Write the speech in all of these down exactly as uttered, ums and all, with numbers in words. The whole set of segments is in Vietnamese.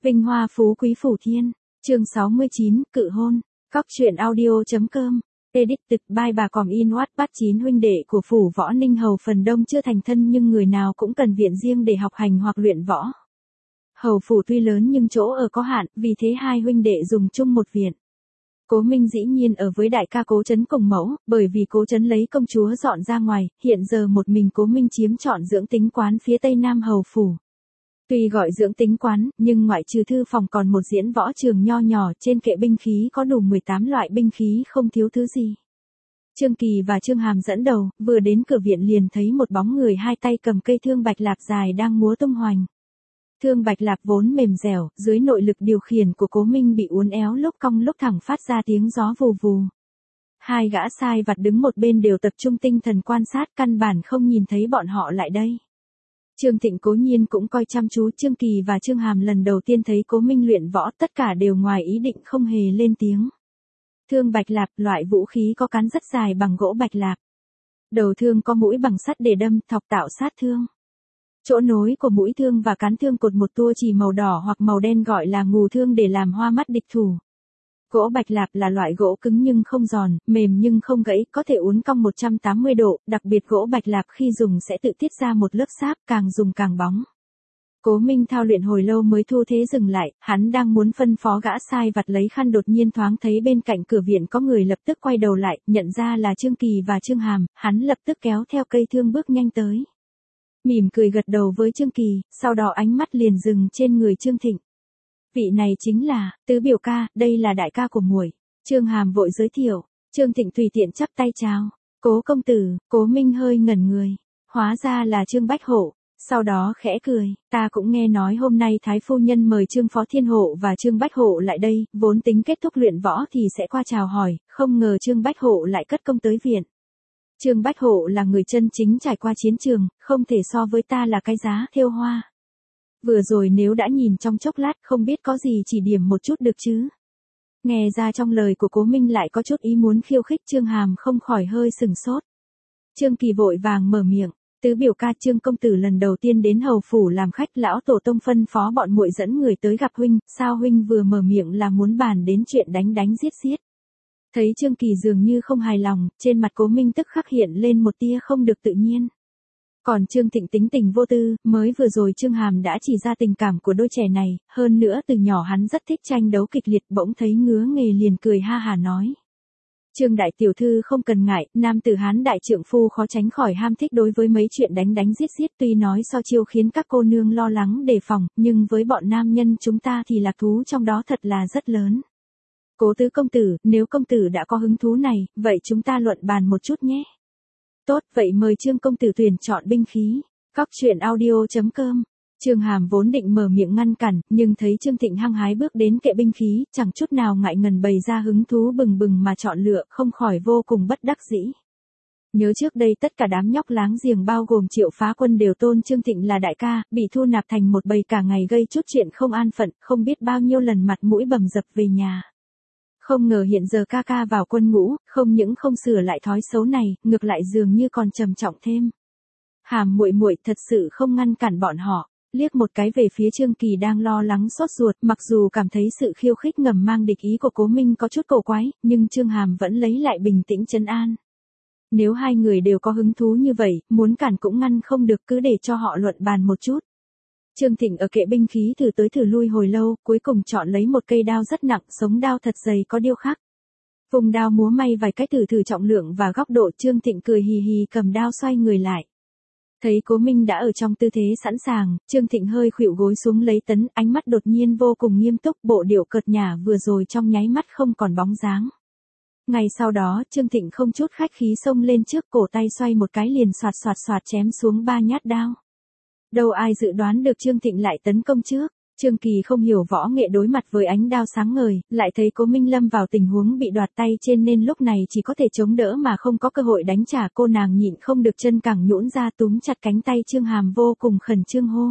Vinh hoa phú quý phủ thiên. Chương sáu mươi chín, cự hôn. Cóc truyện audio.com. Edit tịch by bà còm in Wattpad. Chín huynh đệ của phủ võ Ninh Hầu phần đông chưa thành thân nhưng người nào cũng cần viện riêng để học hành hoặc luyện võ. Hầu phủ tuy lớn nhưng chỗ ở có hạn, vì thế hai huynh đệ dùng chung một viện. Cố Minh dĩ nhiên ở với đại ca Cố Trấn cùng mẫu, bởi vì Cố Trấn lấy công chúa dọn ra ngoài, hiện giờ một mình Cố Minh chiếm trọn dưỡng tính quán phía tây nam hầu phủ. Tuy gọi dưỡng tính quán, nhưng ngoại trừ thư phòng còn một diễn võ trường nho nhỏ, trên kệ binh khí có đủ mười tám loại binh khí không thiếu thứ gì. Trương Kỳ và Trương Hàm dẫn đầu, vừa đến cửa viện liền thấy một bóng người hai tay cầm cây thương bạch lạp dài đang múa tung hoành. Thương bạch lạp vốn mềm dẻo, dưới nội lực điều khiển của Cố Minh bị uốn éo lúc cong lúc thẳng phát ra tiếng gió vù vù. Hai gã sai vặt đứng một bên đều tập trung tinh thần quan sát, căn bản không nhìn thấy bọn họ lại đây. Trương Thịnh cố nhiên cũng coi chăm chú. Trương Kỳ và Trương Hàm lần đầu tiên thấy Cố Minh luyện võ, tất cả đều ngoài ý định không hề lên tiếng. Thương bạch lạp, loại vũ khí có cán rất dài bằng gỗ bạch lạp. Đầu thương có mũi bằng sắt để đâm, thọc tạo sát thương. Chỗ nối của mũi thương và cán thương cột một tua chỉ màu đỏ hoặc màu đen gọi là ngù thương để làm hoa mắt địch thủ. Gỗ bạch lạp là loại gỗ cứng nhưng không giòn, mềm nhưng không gãy, có thể uốn cong một trăm tám mươi độ, đặc biệt gỗ bạch lạp khi dùng sẽ tự tiết ra một lớp sáp, càng dùng càng bóng. Cố Minh thao luyện hồi lâu mới thu thế dừng lại, hắn đang muốn phân phó gã sai vặt lấy khăn, đột nhiên thoáng thấy bên cạnh cửa viện có người, lập tức quay đầu lại, nhận ra là Trương Kỳ và Trương Hàm, hắn lập tức kéo theo cây thương bước nhanh tới. Mỉm cười gật đầu với Trương Kỳ, sau đó ánh mắt liền dừng trên người Trương Thịnh. Vị này chính là tứ biểu ca, đây là đại ca của muội. Trương Hàm vội giới thiệu. Trương Thịnh tùy tiện chắp tay chào. Cố công tử. Cố Minh hơi ngẩn người. Hóa ra là Trương Bách Hộ. Sau đó khẽ cười, ta cũng nghe nói hôm nay Thái phu nhân mời Trương Phó Thiên Hộ và Trương Bách Hộ lại đây, vốn tính kết thúc luyện võ thì sẽ qua chào hỏi, không ngờ Trương Bách Hộ lại cất công tới viện. Trương Bách Hộ là người chân chính trải qua chiến trường, không thể so với ta là cái giá thêu hoa. Vừa rồi nếu đã nhìn trong chốc lát không biết có gì chỉ điểm một chút được chứ. Nghe ra trong lời của Cố Minh lại có chút ý muốn khiêu khích, Trương Hàm không khỏi hơi sừng sốt. Trương Kỳ vội vàng mở miệng, tứ biểu ca, Trương công tử lần đầu tiên đến hầu phủ làm khách, lão tổ tông phân phó bọn muội dẫn người tới gặp huynh, sao huynh vừa mở miệng là muốn bàn đến chuyện đánh đánh giết giết. Thấy Trương Kỳ dường như không hài lòng, trên mặt Cố Minh tức khắc hiện lên một tia không được tự nhiên. Còn Trương Thịnh tính tình vô tư, mới vừa rồi Trương Hàm đã chỉ ra tình cảm của đôi trẻ này, hơn nữa từ nhỏ hắn rất thích tranh đấu kịch liệt, bỗng thấy ngứa nghề liền cười ha hà nói. Trương đại tiểu thư không cần ngại, nam tử Hán đại trượng phu khó tránh khỏi ham thích đối với mấy chuyện đánh đánh giết giết, tuy nói so chiêu khiến các cô nương lo lắng đề phòng, nhưng với bọn nam nhân chúng ta thì lạc thú trong đó thật là rất lớn. Cố tứ công tử, nếu công tử đã có hứng thú này, vậy chúng ta luận bàn một chút nhé. Tốt, vậy mời Trương công tử tuyển chọn binh khí. Cóc truyện audio.com. Trương Hàm vốn định mở miệng ngăn cản, nhưng thấy Trương Thịnh hăng hái bước đến kệ binh khí, chẳng chút nào ngại ngần bày ra hứng thú bừng bừng mà chọn lựa, không khỏi vô cùng bất đắc dĩ. Nhớ trước đây tất cả đám nhóc láng giềng bao gồm Triệu Phá Quân đều tôn Trương Thịnh là đại ca, bị thu nạp thành một bầy cả ngày gây chút chuyện không an phận, không biết bao nhiêu lần mặt mũi bầm dập về nhà. Không ngờ hiện giờ ca ca vào quân ngũ, không những không sửa lại thói xấu này, ngược lại dường như còn trầm trọng thêm. Hàm muội muội thật sự không ngăn cản bọn họ, liếc một cái về phía Trương Kỳ đang lo lắng sốt ruột, mặc dù cảm thấy sự khiêu khích ngầm mang địch ý của Cố Minh có chút cổ quái, nhưng Trương Hàm vẫn lấy lại bình tĩnh trấn an. Nếu hai người đều có hứng thú như vậy, muốn cản cũng ngăn không được, cứ để cho họ luận bàn một chút. Trương Thịnh ở kệ binh khí thử tới thử lui hồi lâu, cuối cùng chọn lấy một cây đao rất nặng, sống đao thật dày có điêu khắc. Vùng đao múa may vài cách thử thử trọng lượng và góc độ, Trương Thịnh cười hì hì cầm đao xoay người lại. Thấy Cố Minh đã ở trong tư thế sẵn sàng, Trương Thịnh hơi khuỵu gối xuống lấy tấn, ánh mắt đột nhiên vô cùng nghiêm túc, bộ điệu cợt nhả vừa rồi trong nháy mắt không còn bóng dáng. Ngay sau đó, Trương Thịnh không chút khách khí xông lên trước, cổ tay xoay một cái liền xoạt xoạt xoạt chém xuống ba nhát đao. Đâu ai dự đoán được Trương Thịnh lại tấn công trước. Trương Kỳ không hiểu võ nghệ, đối mặt với ánh đao sáng ngời, lại thấy Cố Minh lâm vào tình huống bị đoạt tay trên nên lúc này chỉ có thể chống đỡ mà không có cơ hội đánh trả. Cô nàng nhịn không được chân cẳng nhũn ra túm chặt cánh tay Trương Hàm, vô cùng khẩn trương hô.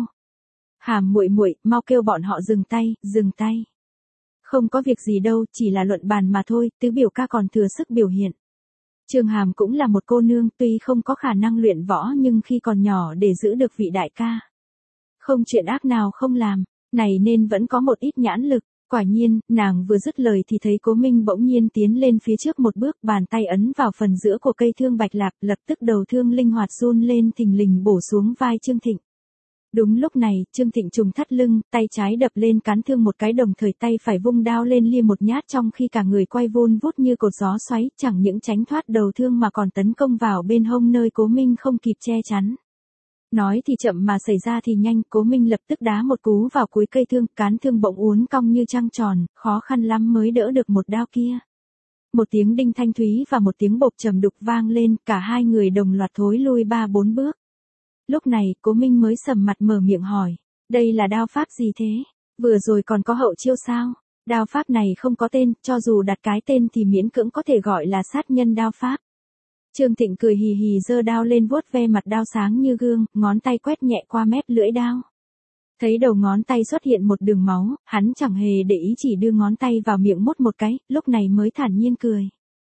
Hàm muội muội, mau kêu bọn họ dừng tay, dừng tay. Không có việc gì đâu, chỉ là luận bàn mà thôi, tứ biểu ca còn thừa sức biểu hiện. Trương Hàm cũng là một cô nương, tuy không có khả năng luyện võ nhưng khi còn nhỏ để giữ được vị đại ca. Không chuyện ác nào không làm. Này nên vẫn có một ít nhãn lực. Quả nhiên, nàng vừa dứt lời thì thấy Cố Minh bỗng nhiên tiến lên phía trước một bước, bàn tay ấn vào phần giữa của cây thương bạch lạp, lập tức đầu thương linh hoạt run lên thình lình bổ xuống vai Trương Thịnh. Đúng lúc này, Trương Thịnh trùng thắt lưng, tay trái đập lên cán thương một cái, đồng thời tay phải vung đao lên lia một nhát, trong khi cả người quay vun vút như cột gió xoáy, chẳng những tránh thoát đầu thương mà còn tấn công vào bên hông nơi Cố Minh không kịp che chắn. Nói thì chậm mà xảy ra thì nhanh, Cố Minh lập tức đá một cú vào cuối cây thương, cán thương bỗng uốn cong như trăng tròn, khó khăn lắm mới đỡ được một đao kia. Một tiếng đinh thanh thúy và một tiếng bộp trầm đục vang lên, cả hai người đồng loạt thối lui ba bốn bước. Lúc này, Cố Minh mới sầm mặt mở miệng hỏi, đây là đao pháp gì thế? Vừa rồi còn có hậu chiêu sao? Đao pháp này không có tên, cho dù đặt cái tên thì miễn cưỡng có thể gọi là sát nhân đao pháp. Trương Thịnh cười hì hì giơ đao lên vuốt ve mặt đao sáng như gương, ngón tay quét nhẹ qua mép lưỡi đao. Thấy đầu ngón tay xuất hiện một đường máu, hắn chẳng hề để ý, chỉ đưa ngón tay vào miệng mút một cái, lúc này mới thản nhiên cười.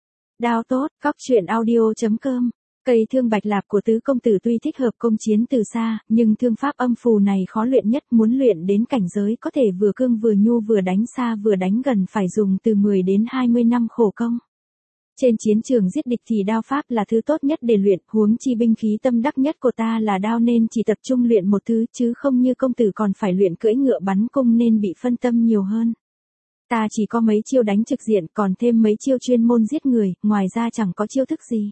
Đao tốt, cóc truyện audio chấm com. Cây thương bạch lạp của tứ công tử tuy thích hợp công chiến từ xa, nhưng thương pháp âm phù này khó luyện nhất, muốn luyện đến cảnh giới có thể vừa cương vừa nhu, vừa đánh xa vừa đánh gần phải dùng từ mười đến hai mươi năm khổ công. Trên chiến trường giết địch thì đao pháp là thứ tốt nhất để luyện, huống chi binh khí tâm đắc nhất của ta là đao, nên chỉ tập trung luyện một thứ, chứ không như công tử còn phải luyện cưỡi ngựa bắn cung nên bị phân tâm nhiều hơn. Ta chỉ có mấy chiêu đánh trực diện, còn thêm mấy chiêu chuyên môn giết người, ngoài ra chẳng có chiêu thức gì.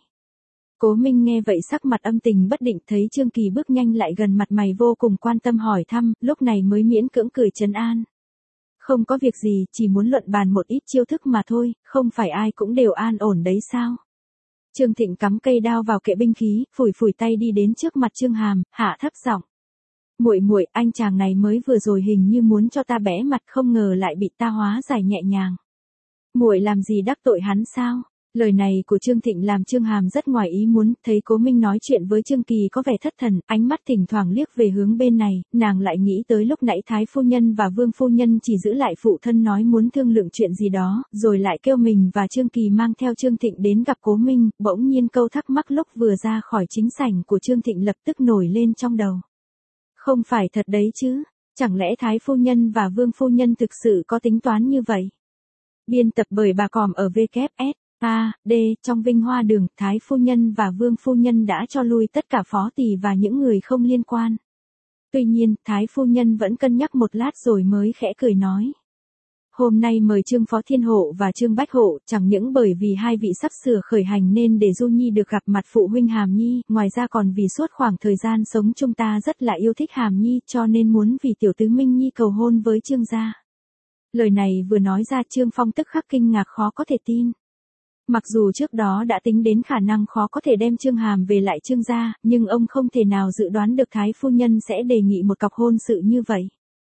Cố Minh nghe vậy sắc mặt âm tình bất định, thấy Trương Kỳ bước nhanh lại gần, mặt mày vô cùng quan tâm hỏi thăm, lúc này mới miễn cưỡng cười trấn an. Không có việc gì, chỉ muốn luận bàn một ít chiêu thức mà thôi, không phải ai cũng đều an ổn đấy sao? Trương Thịnh cắm cây đao vào kệ binh khí, phủi phủi tay đi đến trước mặt Trương Hàm, hạ thấp giọng. Muội muội, anh chàng này mới vừa rồi hình như muốn cho ta bẽ mặt, không ngờ lại bị ta hóa giải nhẹ nhàng. Muội làm gì đắc tội hắn sao? Lời này của Trương Thịnh làm Trương Hàm rất ngoài ý muốn, thấy Cố Minh nói chuyện với Trương Kỳ có vẻ thất thần, ánh mắt thỉnh thoảng liếc về hướng bên này, nàng lại nghĩ tới lúc nãy Thái phu nhân và Vương phu nhân chỉ giữ lại phụ thân nói muốn thương lượng chuyện gì đó, rồi lại kêu mình và Trương Kỳ mang theo Trương Thịnh đến gặp Cố Minh, bỗng nhiên câu thắc mắc lúc vừa ra khỏi chính sảnh của Trương Thịnh lập tức nổi lên trong đầu. Không phải thật đấy chứ, chẳng lẽ Thái phu nhân và Vương phu nhân thực sự có tính toán như vậy? Biên tập bởi bà Còm ở vê kép ét. A, D, trong Vinh Hoa Đường, Thái phu nhân và Vương phu nhân đã cho lui tất cả phó tỳ và những người không liên quan. Tuy nhiên, Thái phu nhân vẫn cân nhắc một lát rồi mới khẽ cười nói. Hôm nay mời Trương Phó Thiên Hộ và Trương Bách Hộ, chẳng những bởi vì hai vị sắp sửa khởi hành nên để Du Nhi được gặp mặt phụ huynh Hàm Nhi, ngoài ra còn vì suốt khoảng thời gian sống chung ta rất là yêu thích Hàm Nhi, cho nên muốn vì tiểu tứ Minh Nhi cầu hôn với Trương gia. Lời này vừa nói ra, Trương Phong tức khắc kinh ngạc khó có thể tin. Mặc dù trước đó đã tính đến khả năng khó có thể đem Trương Hàm về lại Trương gia, nhưng ông không thể nào dự đoán được Thái phu nhân sẽ đề nghị một cọc hôn sự như vậy.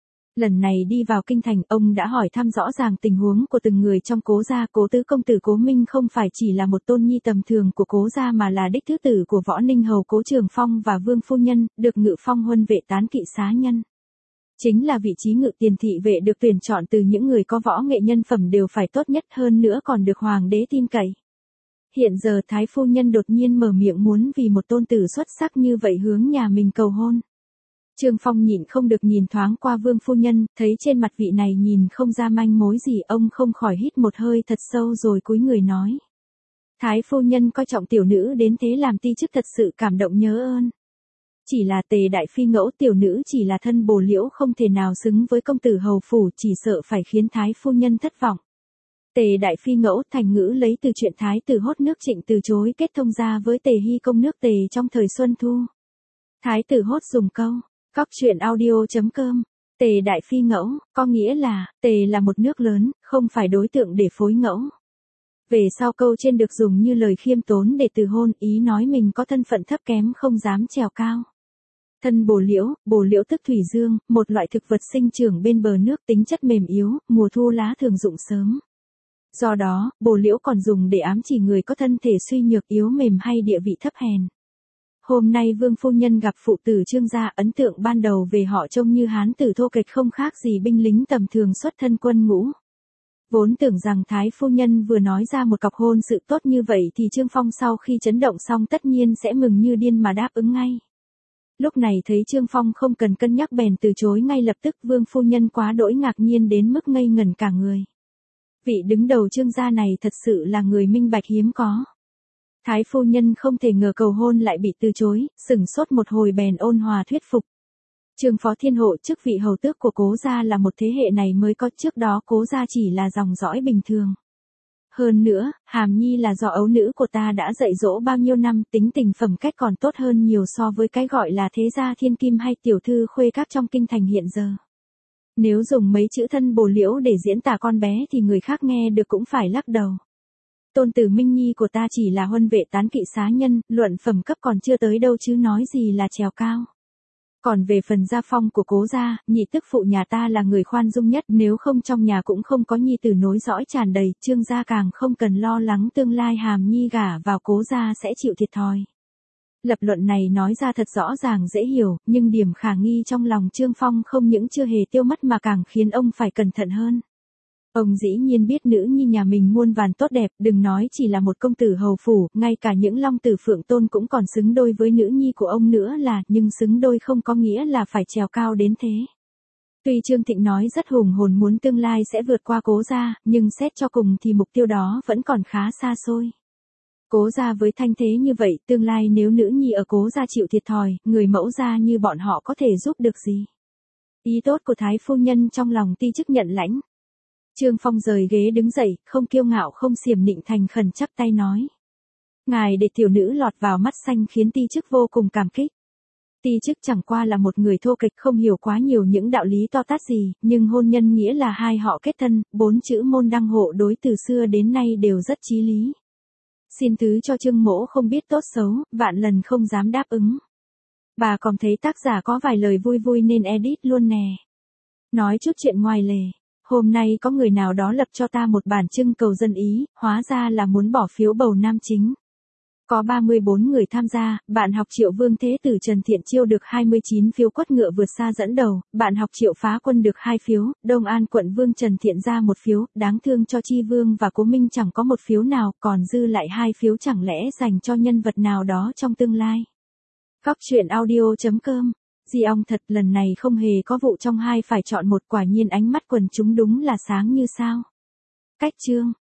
Lần này đi vào kinh thành, ông đã hỏi thăm rõ ràng tình huống của từng người trong Cố gia. Cố tứ công tử Cố Minh không phải chỉ là một tôn nhi tầm thường của Cố gia mà là đích thứ tử của Võ Ninh hầu Cố Trường Phong và Vương phu nhân, được Ngự Phong huân vệ tán kỵ xá nhân. Chính là vị trí ngự tiền thị vệ được tuyển chọn từ những người có võ nghệ nhân phẩm đều phải tốt nhất, hơn nữa còn được hoàng đế tin cậy. Hiện giờ Thái phu nhân đột nhiên mở miệng muốn vì một tôn tử xuất sắc như vậy hướng nhà mình cầu hôn. Trương Phong nhịn không được nhìn thoáng qua Vương phu nhân, thấy trên mặt vị này nhìn không ra manh mối gì, ông không khỏi hít một hơi thật sâu rồi cúi người nói. Thái phu nhân coi trọng tiểu nữ đến thế làm ti chức thật sự cảm động nhớ ơn. Chỉ là Tề đại phi ngẫu tiểu nữ chỉ là thân bồ liễu không thể nào xứng với công tử hầu phủ, chỉ sợ phải khiến Thái phu nhân thất vọng. Tề đại phi ngẫu thành ngữ lấy từ chuyện Thái tử Hốt nước Trịnh từ chối kết thông gia với Tề Hy công nước Tề trong thời Xuân Thu. Thái tử Hốt dùng câu, cóc truyện audio chấm com, Tề đại phi ngẫu, có nghĩa là, Tề là một nước lớn, không phải đối tượng để phối ngẫu. Về sau câu trên được dùng như lời khiêm tốn để từ hôn, ý nói mình có thân phận thấp kém không dám trèo cao. Thân bồ liễu, bồ liễu tức thủy dương, một loại thực vật sinh trưởng bên bờ nước, tính chất mềm yếu, mùa thu lá thường rụng sớm. Do đó, bồ liễu còn dùng để ám chỉ người có thân thể suy nhược yếu mềm hay địa vị thấp hèn. Hôm nay Vương phu nhân gặp phụ tử Trương gia, ấn tượng ban đầu về họ trông như hán tử thô kệch không khác gì binh lính tầm thường xuất thân quân ngũ. Vốn tưởng rằng Thái phu nhân vừa nói ra một cọc hôn sự tốt như vậy thì Trương Phong sau khi chấn động xong tất nhiên sẽ mừng như điên mà đáp ứng ngay. Lúc này thấy Trương Phong không cần cân nhắc bèn từ chối ngay lập tức, Vương phu nhân quá đỗi ngạc nhiên đến mức ngây ngẩn cả người. Vị đứng đầu Trương gia này thật sự là người minh bạch hiếm có. Thái phu nhân không thể ngờ cầu hôn lại bị từ chối, sửng sốt một hồi bèn ôn hòa thuyết phục. Trương Phó Thiên Hộ, chức vị hầu tước của Cố gia là một thế hệ này mới có, trước đó Cố gia chỉ là dòng dõi bình thường. Hơn nữa, Hàm Nhi là do ấu nữ của ta đã dạy dỗ bao nhiêu năm, tính tình phẩm cách còn tốt hơn nhiều so với cái gọi là thế gia thiên kim hay tiểu thư khuê các trong kinh thành hiện giờ. Nếu dùng mấy chữ thân bồ liễu để diễn tả con bé thì người khác nghe được cũng phải lắc đầu. Tôn tử Minh Nhi của ta chỉ là huân vệ tán kỵ xá nhân, luận phẩm cấp còn chưa tới đâu chứ nói gì là trèo cao. Còn về phần gia phong của Cố gia, nhị tức phụ nhà ta là người khoan dung nhất, nếu không trong nhà cũng không có nhi tử nối dõi tràn đầy, Trương gia càng không cần lo lắng tương lai Hàm Nhi gả vào Cố gia sẽ chịu thiệt thòi. Lập luận này nói ra thật rõ ràng dễ hiểu, nhưng điểm khả nghi trong lòng Trương Phong không những chưa hề tiêu mất mà càng khiến ông phải cẩn thận hơn. Ông dĩ nhiên biết nữ nhi nhà mình muôn vàn tốt đẹp, đừng nói chỉ là một công tử hầu phủ, ngay cả những long tử phượng tôn cũng còn xứng đôi với nữ nhi của ông nữa là, nhưng xứng đôi không có nghĩa là phải trèo cao đến thế. Tuy Trương Thịnh nói rất hùng hồn muốn tương lai sẽ vượt qua Cố gia, nhưng xét cho cùng thì mục tiêu đó vẫn còn khá xa xôi. Cố gia với thanh thế như vậy, tương lai nếu nữ nhi ở Cố gia chịu thiệt thòi, người mẫu gia như bọn họ có thể giúp được gì? Ý tốt của Thái phu nhân trong lòng ti chức nhận lãnh. Trương Phong rời ghế đứng dậy, không kiêu ngạo không xiểm nịnh, thành khẩn chắp tay nói. Ngài để tiểu nữ lọt vào mắt xanh khiến ti chức vô cùng cảm kích. Ti chức chẳng qua là một người thô kệch không hiểu quá nhiều những đạo lý to tát gì, nhưng hôn nhân nghĩa là hai họ kết thân, bốn chữ môn đăng hộ đối từ xưa đến nay đều rất chí lý. Xin thứ cho Trương mỗ không biết tốt xấu, vạn lần không dám đáp ứng. Bà còn thấy tác giả có vài lời vui vui nên edit luôn nè. Nói chút chuyện ngoài lề. Hôm nay có người nào đó lập cho ta một bản trưng cầu dân ý, hóa ra là muốn bỏ phiếu bầu nam chính. Có ba mươi bốn người tham gia, bạn học Triệu Vương Thế Tử Trần Thiện Chiêu được hai mươi chín phiếu quất ngựa vượt xa dẫn đầu, bạn học Triệu Phá Quân được hai phiếu, Đông An quận Vương Trần Thiện ra một phiếu, đáng thương cho Chi Vương và Cố Minh chẳng có một phiếu nào, còn dư lại hai phiếu chẳng lẽ dành cho nhân vật nào đó trong tương lai. Góc truyện audio chấm com. Di ong thật, lần này không hề có vụ trong hai phải chọn một, quả nhiên ánh mắt quần chúng đúng là sáng như sao. Cách chương